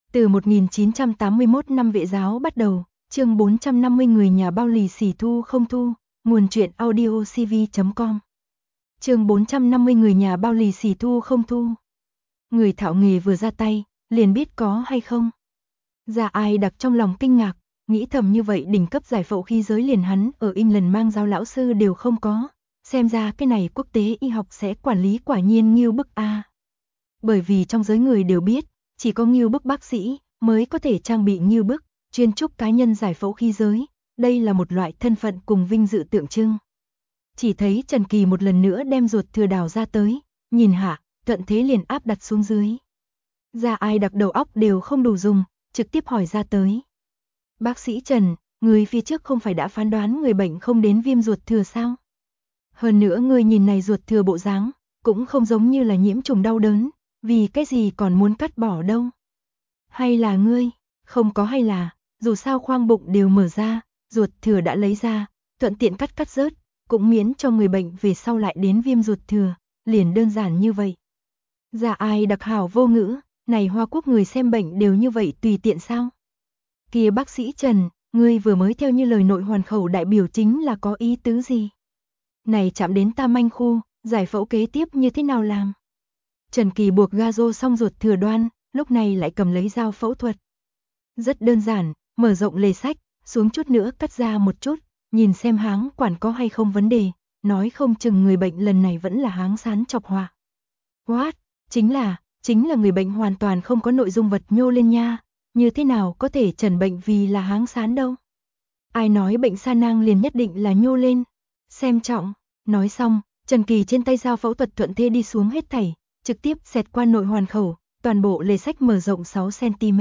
Từ 1981 năm Vệ giáo bắt đầu, chương 450 người nhà bao lì xì thu không thu, nguồn truyện audio cv.com. Chương 450 người nhà bao lì xì thu không thu. Người thạo nghề vừa ra tay, liền biết có hay không. Gia Ai Đặc trong lòng kinh ngạc, nghĩ thầm như vậy đỉnh cấp giải phẫu khí giới liền hắn ở England mang giáo lão sư đều không có, xem ra cái này quốc tế y học sẽ quản lý quả nhiên nghiêu bức a. Bởi vì trong giới người đều biết, chỉ có nghiêu bức bác sĩ mới có thể trang bị nghiêu bức, chuyên trúc cá nhân giải phẫu khí giới, đây là một loại thân phận cùng vinh dự tượng trưng. Chỉ thấy Trần Kỳ một lần nữa đem ruột thừa đào ra tới, nhìn hạ, thuận thế liền áp đặt xuống dưới. Gia Ai Đặc đầu óc đều không đủ dùng, trực tiếp hỏi ra tới. Bác sĩ Trần, người phía trước không phải đã phán đoán người bệnh không đến viêm ruột thừa sao? Hơn nữa người nhìn này ruột thừa bộ dáng, cũng không giống như là nhiễm trùng đau đớn, vì cái gì còn muốn cắt bỏ đâu? Hay là ngươi, không có hay là, dù sao khoang bụng đều mở ra, ruột thừa đã lấy ra, thuận tiện cắt rớt, cũng miễn cho người bệnh về sau lại đến viêm ruột thừa, liền đơn giản như vậy. Gia Ai Đặc hảo vô ngữ, này Hoa Quốc người xem bệnh đều như vậy tùy tiện sao? Kìa bác sĩ Trần, ngươi vừa mới theo như lời nội hoàn khẩu đại biểu chính là có ý tứ gì? Này chạm đến ta manh khu, giải phẫu kế tiếp như thế nào làm? Trần Kỳ buộc ga rô xong ruột thừa đoan, lúc này lại cầm lấy dao phẫu thuật. Rất đơn giản, mở rộng lề sách, xuống chút nữa cắt ra một chút, nhìn xem háng quản có hay không vấn đề, nói không chừng người bệnh lần này vẫn là háng sán chọc họa. What? Chính là người bệnh hoàn toàn không có nội dung vật nhô lên nha, như thế nào có thể chẩn bệnh vì là háng sán đâu? Ai nói bệnh sa nang liền nhất định là nhô lên? Xem trọng, nói xong, Trần Kỳ trên tay dao phẫu thuật thuận thế đi xuống hết thảy, trực tiếp xẹt qua nội hoàn khẩu, toàn bộ lề sách mở rộng 6 cm.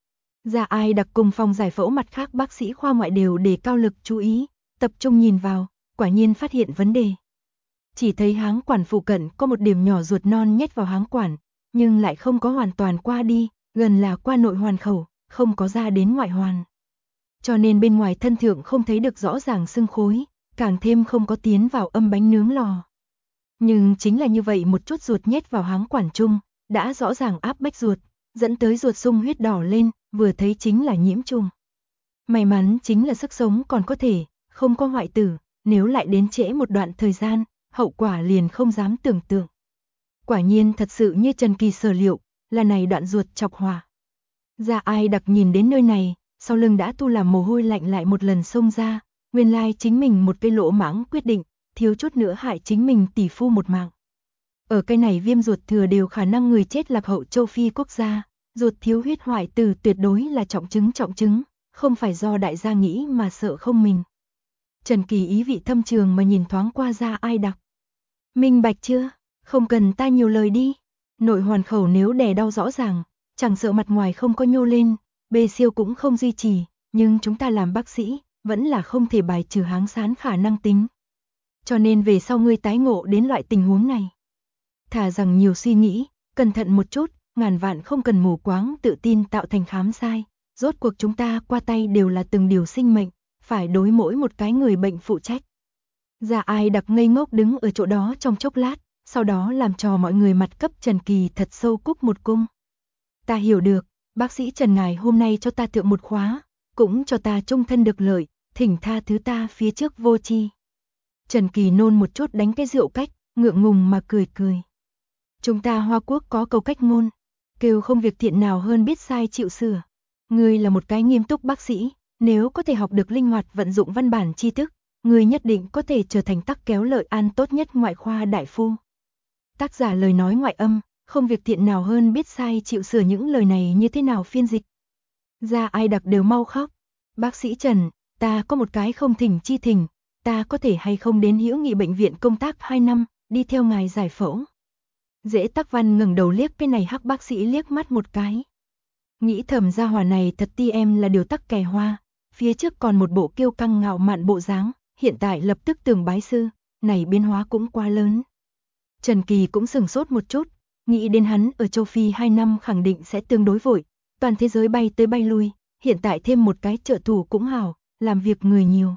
Gia Ai Đặc cùng phòng giải phẫu mặt khác bác sĩ khoa ngoại đều đề cao lực chú ý, tập trung nhìn vào, quả nhiên phát hiện vấn đề. Chỉ thấy háng quản phụ cận có một điểm nhỏ ruột non nhét vào háng quản, nhưng lại không có hoàn toàn qua đi, gần là qua nội hoàn khẩu, không có ra đến ngoại hoàn. Cho nên bên ngoài thân thượng không thấy được rõ ràng xương khối, càng thêm không có tiến vào âm bánh nướng lò. Nhưng chính là như vậy một chút ruột nhét vào háng quản chung, đã rõ ràng áp bách ruột, dẫn tới ruột sung huyết đỏ lên, vừa thấy chính là nhiễm trùng. May mắn chính là sức sống còn có thể, không có hoại tử, nếu lại đến trễ một đoạn thời gian, hậu quả liền không dám tưởng tượng. Quả nhiên thật sự như Trần Kỳ sở liệu, là này đoạn ruột chọc hỏa. Gia Ai Đặc nhìn đến nơi này, sau lưng đã tu làm mồ hôi lạnh lại một lần xông ra, nguyên lai chính mình một cây lỗ mãng quyết định, thiếu chút nữa hại chính mình tỷ phu một mạng. Ở cái này viêm ruột thừa đều khả năng người chết lạc hậu châu Phi quốc gia, ruột thiếu huyết hoại tử tuyệt đối là trọng chứng, không phải do đại gia nghĩ mà sợ không mình. Trần Kỳ ý vị thâm trường mà nhìn thoáng qua Gia Ai Đặc. Minh bạch chưa? Không cần ta nhiều lời đi. Nội hoàn khẩu nếu đè đau rõ ràng, chẳng sợ mặt ngoài không có nhô lên, bê siêu cũng không duy trì, nhưng chúng ta làm bác sĩ, vẫn là không thể bài trừ háng sán khả năng tính. Cho nên về sau ngươi tái ngộ đến loại tình huống này. Thà rằng nhiều suy nghĩ, cẩn thận một chút, ngàn vạn không cần mù quáng tự tin tạo thành khám sai. Rốt cuộc chúng ta qua tay đều là từng điều sinh mệnh, phải đối mỗi một cái người bệnh phụ trách. Gia Ai Đặc ngây ngốc đứng ở chỗ đó trong chốc lát, sau đó làm cho mọi người mặt cấp Trần Kỳ thật sâu cúc một cung. Ta hiểu được, bác sĩ Trần ngài hôm nay cho ta thượng một khóa, cũng cho ta trung thân được lợi, thỉnh tha thứ ta phía trước vô tri. Trần Kỳ nôn một chút đánh cái rượu cách, ngượng ngùng mà cười. Chúng ta Hoa Quốc có câu cách ngôn, kêu không việc thiện nào hơn biết sai chịu sửa. Ngươi là một cái nghiêm túc bác sĩ, nếu có thể học được linh hoạt vận dụng văn bản tri thức, ngươi nhất định có thể trở thành tắc kéo lợi an tốt nhất ngoại khoa đại phu. Tác giả lời nói ngoại âm, không việc thiện nào hơn biết sai chịu sửa, những lời này như thế nào phiên dịch. Gia Ai Đặc đều mau khóc. Bác sĩ Trần, ta có một cái không thỉnh chi thỉnh, ta có thể hay không đến Hữu Nghị bệnh viện công tác 2 năm, đi theo ngài giải phẫu. Dễ Tắc Văn ngẩng đầu liếc cái này hắc bác sĩ liếc mắt một cái. Nghĩ thầm gia hỏa này thật ti em là điều tắc kè hoa, phía trước còn một bộ kiêu căng ngạo mạn bộ dáng, hiện tại lập tức tường bái sư, này biến hóa cũng quá lớn. Trần Kỳ cũng sửng sốt một chút, nghĩ đến hắn ở châu Phi 2 năm khẳng định sẽ tương đối vội, toàn thế giới bay tới bay lui, hiện tại thêm một cái trợ thủ cũng hảo, làm việc người nhiều.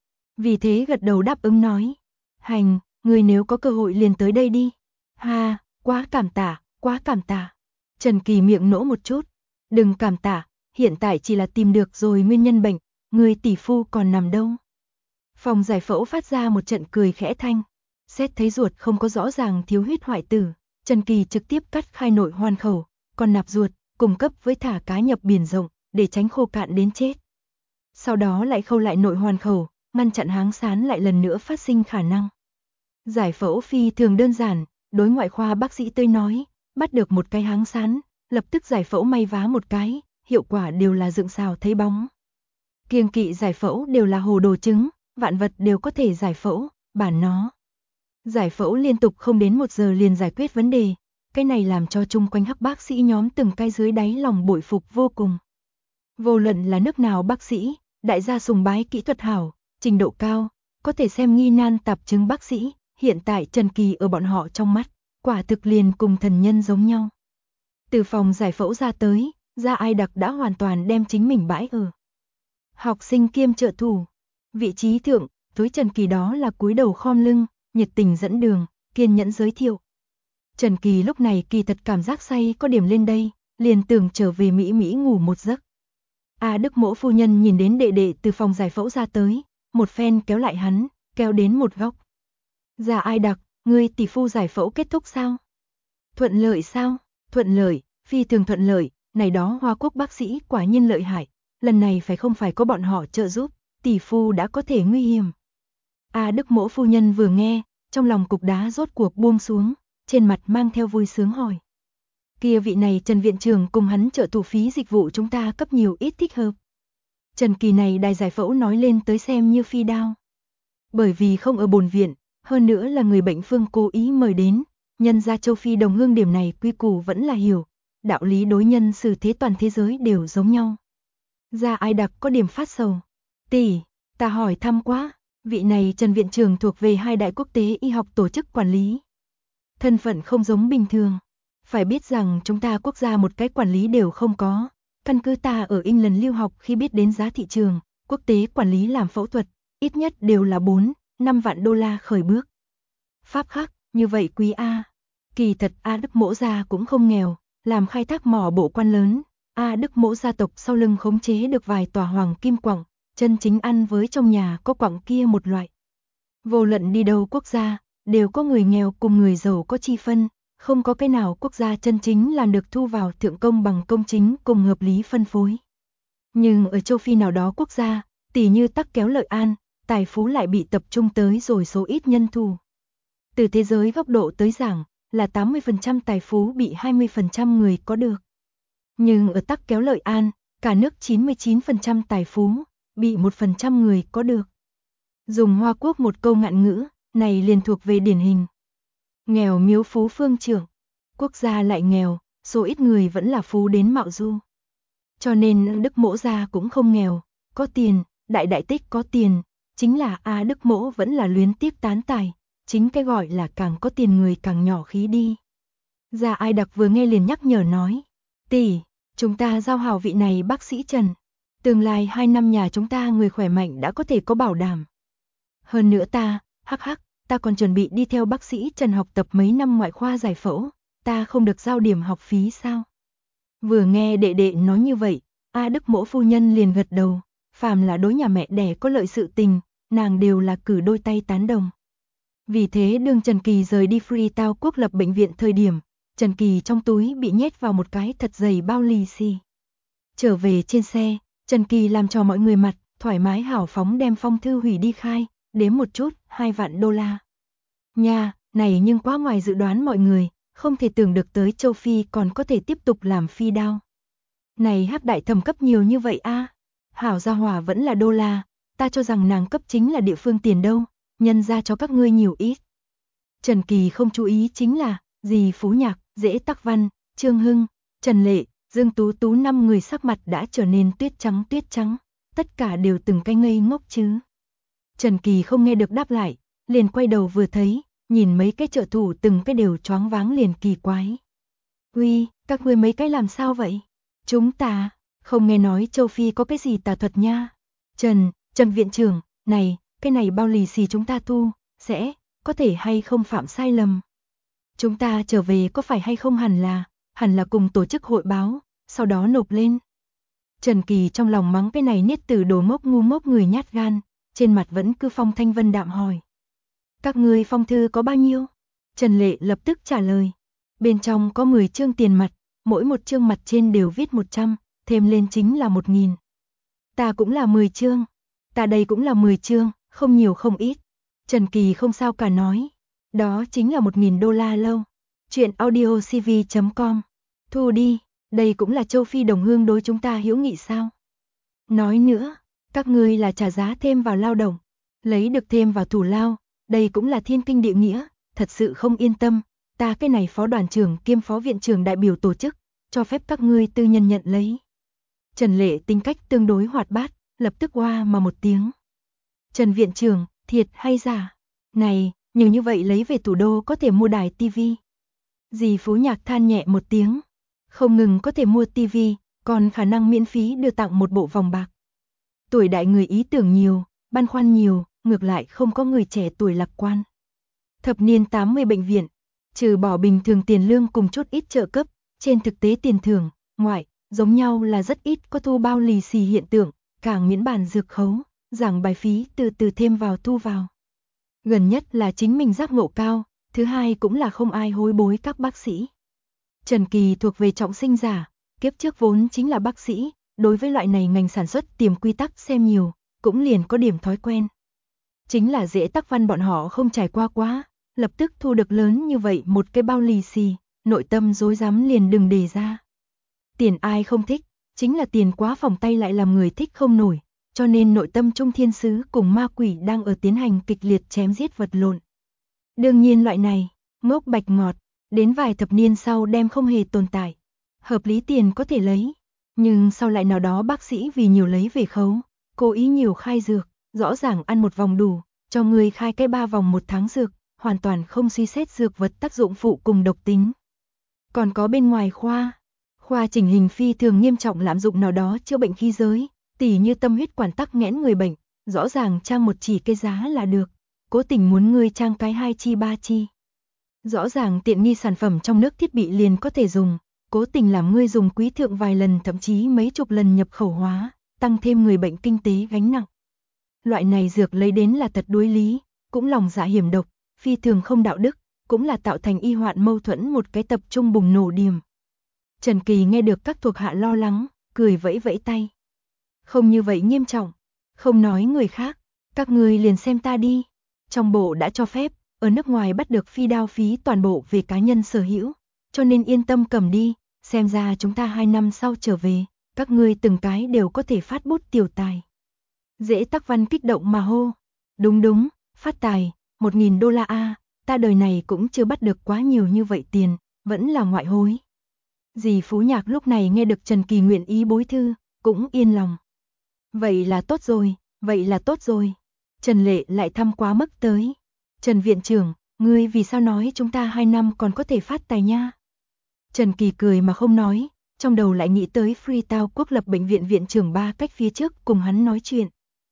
Vì thế gật đầu đáp ứng nói, hành, người nếu có cơ hội liền tới đây đi. Ha, quá cảm tạ. Trần Kỳ miệng nỗ một chút, Đừng cảm tạ, hiện tại chỉ là tìm được rồi nguyên nhân bệnh, người tỷ phu còn nằm đâu. Phòng giải phẫu phát ra một trận cười khẽ thanh. Xét thấy ruột không có rõ ràng thiếu huyết hoại tử, Trần Kỳ trực tiếp cắt khai nội hoan khẩu, còn nạp ruột, cung cấp với thả cá nhập biển rộng, để tránh khô cạn đến chết. Sau đó lại khâu lại nội hoan khẩu, ngăn chặn háng sán lại lần nữa phát sinh khả năng. Giải phẫu phi thường đơn giản, đối ngoại khoa bác sĩ tới nói, bắt được một cái háng sán, lập tức giải phẫu may vá một cái, hiệu quả đều là dựng xào thấy bóng. Kiêng kỵ giải phẫu đều là hồ đồ trứng, vạn vật đều có thể giải phẫu, bản nó. Giải phẫu liên tục không đến 1 giờ liền giải quyết vấn đề, cái này làm cho chung quanh hắc bác sĩ nhóm từng cái dưới đáy lòng bội phục vô cùng. Vô luận là nước nào bác sĩ, đại gia sùng bái kỹ thuật hảo, trình độ cao, có thể xem nghi nan tạp chứng bác sĩ, hiện tại Trần Kỳ ở bọn họ trong mắt, quả thực liền cùng thần nhân giống nhau. Từ phòng giải phẫu ra tới, Gia Ai Đặc đã hoàn toàn đem chính mình bãi ở. Học sinh kiêm trợ thủ, vị trí thượng, với Trần Kỳ đó là cúi đầu khom lưng, nhiệt tình dẫn đường, kiên nhẫn giới thiệu. Trần Kỳ lúc này kỳ thật cảm giác say có điểm lên đây, liền tưởng trở về Mỹ ngủ một giấc. Đức Mỗ phu nhân nhìn đến đệ đệ từ phòng giải phẫu ra tới, một phen kéo lại hắn, kéo đến một góc. Gia Ai Đặc, ngươi tỷ phu giải phẫu kết thúc sao? Thuận lợi sao? Thuận lợi, phi thường thuận lợi, này đó Hoa Quốc bác sĩ quả nhiên lợi hại, lần này không phải có bọn họ trợ giúp, tỷ phu đã có thể nguy hiểm. Đức Mỗ phu nhân vừa nghe, trong lòng cục đá rốt cuộc buông xuống, trên mặt mang theo vui sướng hỏi. Kia vị này Trần viện trưởng cùng hắn trợ thủ phí dịch vụ chúng ta cấp nhiều ít thích hợp. Trần Kỳ này đài giải phẫu nói lên tới xem như phi đao. Bởi vì không ở bồn viện, hơn nữa là người bệnh phương cố ý mời đến, nhân ra châu Phi đồng hương điểm này quy củ vẫn là hiểu, đạo lý đối nhân xử thế toàn thế giới đều giống nhau. Gia Ai Đặc có điểm phát sầu. Tỷ, ta hỏi thăm quá, vị này Trần viện trưởng thuộc về 2 đại quốc tế y học tổ chức quản lý. Thân phận không giống bình thường. Phải biết rằng chúng ta quốc gia một cái quản lý đều không có. Căn cứ ta ở England lưu học khi biết đến giá thị trường, quốc tế quản lý làm phẫu thuật, ít nhất đều là 4-5 vạn đô la khởi bước. Pháp khắc, như vậy quý A. Kỳ thật Đức Mỗ gia cũng không nghèo, làm khai thác mỏ bộ quan lớn. Đức Mỗ gia tộc sau lưng khống chế được vài tòa hoàng kim quặng, chân chính ăn với trong nhà có quặng kia một loại. Vô luận đi đâu quốc gia, đều có người nghèo cùng người giàu có chi phân, không có cái nào quốc gia chân chính là được thu vào thượng công bằng công chính cùng hợp lý phân phối. Nhưng ở châu Phi nào đó quốc gia, tỉ như Tắc Kéo Lợi An, tài phú lại bị tập trung tới rồi số ít nhân thủ. Từ thế giới góc độ tới giảng, là 80% tài phú bị 20% người có được. Nhưng ở Tắc Kéo Lợi An, cả nước 99% tài phú, bị 1% người có được. Dùng Hoa Quốc một câu ngạn ngữ, này liền thuộc về điển hình. Nghèo miếu phú phương trưởng, quốc gia lại nghèo, số ít người vẫn là phú đến mạo du. Cho nên Đức Mỗ gia cũng không nghèo, có tiền, đại tích có tiền, chính là Đức Mỗ vẫn là luyến tiếc tán tài, chính cái gọi là càng có tiền người càng nhỏ khí đi. Gia Ai Đặc vừa nghe liền nhắc nhở nói, tỷ, chúng ta giao hảo vị này bác sĩ Trần, tương lai 2 năm nhà chúng ta người khỏe mạnh đã có thể có bảo đảm. Hơn nữa ta, ta còn chuẩn bị đi theo bác sĩ Trần học tập mấy năm ngoại khoa giải phẫu, ta không được giao điểm học phí sao? Vừa nghe đệ đệ nói như vậy, Đức Mỗ phu nhân liền gật đầu, phàm là đối nhà mẹ đẻ có lợi sự tình, nàng đều là cử đôi tay tán đồng. Vì thế đương Trần Kỳ rời đi Freetown quốc lập bệnh viện thời điểm, Trần Kỳ trong túi bị nhét vào một cái thật dày bao lì xì. Trở về trên xe, Trần Kỳ làm cho mọi người mặt, thoải mái hào phóng đem phong thư hủy đi khai, đếm một chút, 2 vạn đô la. Nha, này nhưng quá ngoài dự đoán mọi người, không thể tưởng được tới châu Phi còn có thể tiếp tục làm phi đao. Này Hắc đại thẩm cấp nhiều như vậy Hảo gia hỏa vẫn là đô la, ta cho rằng nàng cấp chính là địa phương tiền đâu, nhân ra cho các ngươi nhiều ít. Trần Kỳ không chú ý chính là, dì Phú Nhạc, Dễ Tắc Văn, Trương Hưng, Trần Lệ, Dương Tú Tú 5 người sắc mặt đã trở nên tuyết trắng, tất cả đều từng cái ngây ngốc chứ. Trần Kỳ không nghe được đáp lại, liền quay đầu vừa thấy, nhìn mấy cái trợ thủ từng cái đều choáng váng liền kỳ quái. Uy, các ngươi mấy cái làm sao vậy? Chúng ta, không nghe nói châu Phi có cái gì tà thuật nha. Trần viện trưởng, này, cái này bao lì xì chúng ta thu, sẽ, có thể hay không phạm sai lầm. Chúng ta trở về có phải hay không hẳn là cùng tổ chức hội báo, sau đó nộp lên. Trần Kỳ trong lòng mắng cái này niết tử đồ ngốc ngu ngốc người nhát gan, trên mặt vẫn cứ phong thanh vân đạm hỏi. Các ngươi phong thư có bao nhiêu? Trần Lệ lập tức trả lời. Bên trong có 10 chương tiền mặt, mỗi một chương mặt trên đều viết 100, thêm lên chính là 1000. Ta cũng là 10 chương. Ta đây cũng là 10 chương, không nhiều không ít. Trần Kỳ không sao cả nói. Đó chính là 1000 đô la lâu. Chuyện audiocv.com. Thu đi, đây cũng là châu Phi đồng hương đối chúng ta hữu nghị sao? Nói nữa, các ngươi là trả giá thêm vào lao động, lấy được thêm vào thủ lao, đây cũng là thiên kinh địa nghĩa, thật sự không yên tâm, ta cái này phó đoàn trưởng kiêm phó viện trưởng đại biểu tổ chức, cho phép các ngươi tư nhân nhận lấy. Trần Lệ tính cách tương đối hoạt bát, lập tức oa mà một tiếng. Trần viện trưởng, thiệt hay giả? Này, nhiều như vậy lấy về thủ đô có thể mua đài tivi. Dì Phú Nhạc than nhẹ một tiếng, không ngừng có thể mua tivi, còn khả năng miễn phí đưa tặng một bộ vòng bạc. Tuổi đại người ý tưởng nhiều, băn khoăn nhiều, ngược lại không có người trẻ tuổi lạc quan. Thập niên 80 bệnh viện, trừ bỏ bình thường tiền lương cùng chút ít trợ cấp, trên thực tế tiền thưởng, ngoại, giống nhau là rất ít có thu bao lì xì hiện tượng, càng miễn bàn dược khấu, giảng bài phí từ từ thêm vào thu vào. Gần nhất là chính mình giác ngộ cao, thứ hai cũng là không ai hối bối các bác sĩ. Trần Kỳ thuộc về trọng sinh giả, kiếp trước vốn chính là bác sĩ, đối với loại này ngành sản xuất tiềm quy tắc xem nhiều, cũng liền có điểm thói quen. Chính là dễ tắc văn bọn họ không trải qua quá, lập tức thu được lớn như vậy một cái bao lì xì, nội tâm rối rắm liền đừng đề ra. Tiền ai không thích, chính là tiền quá phòng tay lại làm người thích không nổi, cho nên nội tâm Trung Thiên Sứ cùng ma quỷ đang ở tiến hành kịch liệt chém giết vật lộn. Đương nhiên loại này, ngốc bạch ngọt, đến vài thập niên sau đem không hề tồn tại. Hợp lý tiền có thể lấy, nhưng sau lại nào đó bác sĩ vì nhiều lấy về khấu, cố ý nhiều khai dược, rõ ràng ăn một vòng đủ, cho người khai cái 3 vòng một tháng dược, hoàn toàn không suy xét dược vật tác dụng phụ cùng độc tính. Còn có bên ngoài khoa chỉnh hình phi thường nghiêm trọng lạm dụng nào đó chữa bệnh khí giới, tỉ như tâm huyết quản tắc nghẽn người bệnh, rõ ràng trang một chỉ cái giá là được, cố tình muốn người trang cái 2 chi 3 chi. Rõ ràng tiện nghi sản phẩm trong nước thiết bị liền có thể dùng, cố tình làm ngươi dùng quý thượng vài lần thậm chí mấy chục lần nhập khẩu hóa, tăng thêm người bệnh kinh tế gánh nặng. Loại này dược lấy đến là thật đối lý, cũng lòng dạ hiểm độc, phi thường không đạo đức, cũng là tạo thành y hoạn mâu thuẫn một cái tập trung bùng nổ điểm. Trần Kỳ nghe được các thuộc hạ lo lắng, cười vẫy vẫy tay. Không như vậy nghiêm trọng, không nói người khác, các ngươi liền xem ta đi. Trong bộ đã cho phép, ở nước ngoài bắt được phi đao phí toàn bộ về cá nhân sở hữu, cho nên yên tâm cầm đi, xem ra chúng ta 2 năm sau trở về, các ngươi từng cái đều có thể phát bút tiểu tài. Dễ tắc văn kích động mà hô. Đúng đúng, phát tài, 1000 đô la a, ta đời này cũng chưa bắt được quá nhiều như vậy tiền, vẫn là ngoại hối. Dì Phú Nhạc lúc này nghe được Trần Kỳ nguyện ý bối thư, cũng yên lòng. Vậy là tốt rồi, vậy là tốt rồi. Trần Lệ lại thăm quá mức tới. Trần viện trưởng, ngươi vì sao nói chúng ta 2 năm còn có thể phát tài nha? Trần Kỳ cười mà không nói, trong đầu lại nghĩ tới Freetown quốc lập bệnh viện viện trưởng Ba Cách phía trước cùng hắn nói chuyện.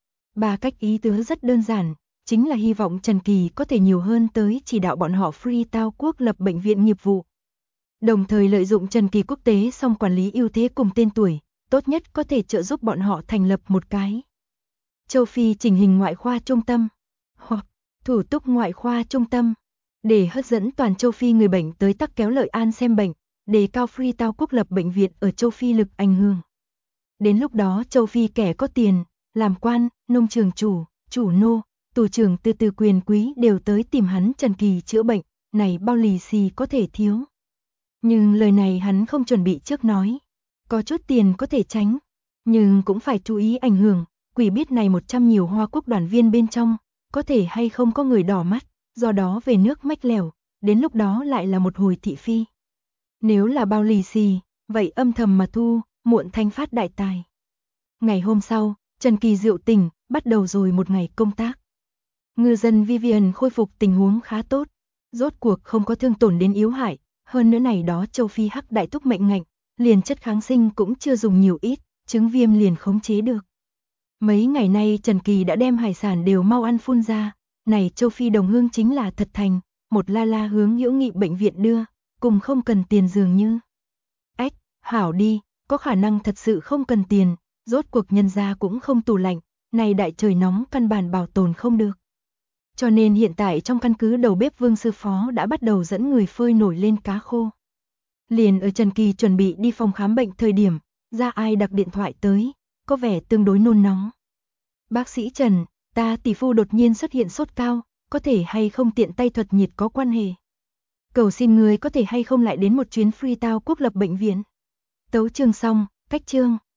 Ba Cách ý tứ rất đơn giản, chính là hy vọng Trần Kỳ có thể nhiều hơn tới chỉ đạo bọn họ Freetown quốc lập bệnh viện nghiệp vụ. Đồng thời lợi dụng Trần Kỳ quốc tế song quản lý ưu thế cùng tên tuổi, tốt nhất có thể trợ giúp bọn họ thành lập một cái châu Phi chỉnh hình ngoại khoa trung tâm, hoặc thủ tục ngoại khoa trung tâm, để hấp dẫn toàn châu Phi người bệnh tới tắc kéo lợi an xem bệnh, đề cao Freetown quốc lập bệnh viện ở châu Phi lực ảnh hưởng. Đến lúc đó châu Phi kẻ có tiền, làm quan, nông trường chủ nô, tù trưởng từ từ quyền quý đều tới tìm hắn Trần Kỳ chữa bệnh, này bao lì xì có thể thiếu. Nhưng lời này hắn không chuẩn bị trước nói. Có chút tiền có thể tránh, nhưng cũng phải chú ý ảnh hưởng, quỷ biết này 100 nhiều Hoa Quốc đoàn viên bên trong, có thể hay không có người đỏ mắt, do đó về nước mách lèo, đến lúc đó lại là một hồi thị phi. Nếu là bao lì xì, vậy âm thầm mà thu, muộn thanh phát đại tài. Ngày hôm sau, Trần Kỳ rượu tỉnh, bắt đầu rồi một ngày công tác. Ngư dân Vivian khôi phục tình huống khá tốt, rốt cuộc không có thương tổn đến yếu hại, hơn nữa này đó châu Phi hắc đại túc mệnh ngạnh, liền chất kháng sinh cũng chưa dùng nhiều ít, chứng viêm liền khống chế được. Mấy ngày nay Trần Kỳ đã đem hải sản đều mau ăn phun ra, này châu Phi đồng hương chính là thật thành, một la hướng hữu nghị bệnh viện đưa, cùng không cần tiền dường như. Ếch, hảo đi, có khả năng thật sự không cần tiền, rốt cuộc nhân gia cũng không tủ lạnh, này đại trời nóng căn bản bảo tồn không được. Cho nên hiện tại trong căn cứ đầu bếp Vương sư phó đã bắt đầu dẫn người phơi nổi lên cá khô. Liền ở Trần Kỳ chuẩn bị đi phòng khám bệnh thời điểm, Gia Ai đặt điện thoại tới, có vẻ tương đối nôn nóng. Bác sĩ Trần, ta tỷ phu đột nhiên xuất hiện sốt cao, có thể hay không tiện tay thuật nhiệt có quan hệ. Cầu xin người có thể hay không lại đến một chuyến Freetown Quốc lập bệnh viện. Tấu chương xong, cách chương.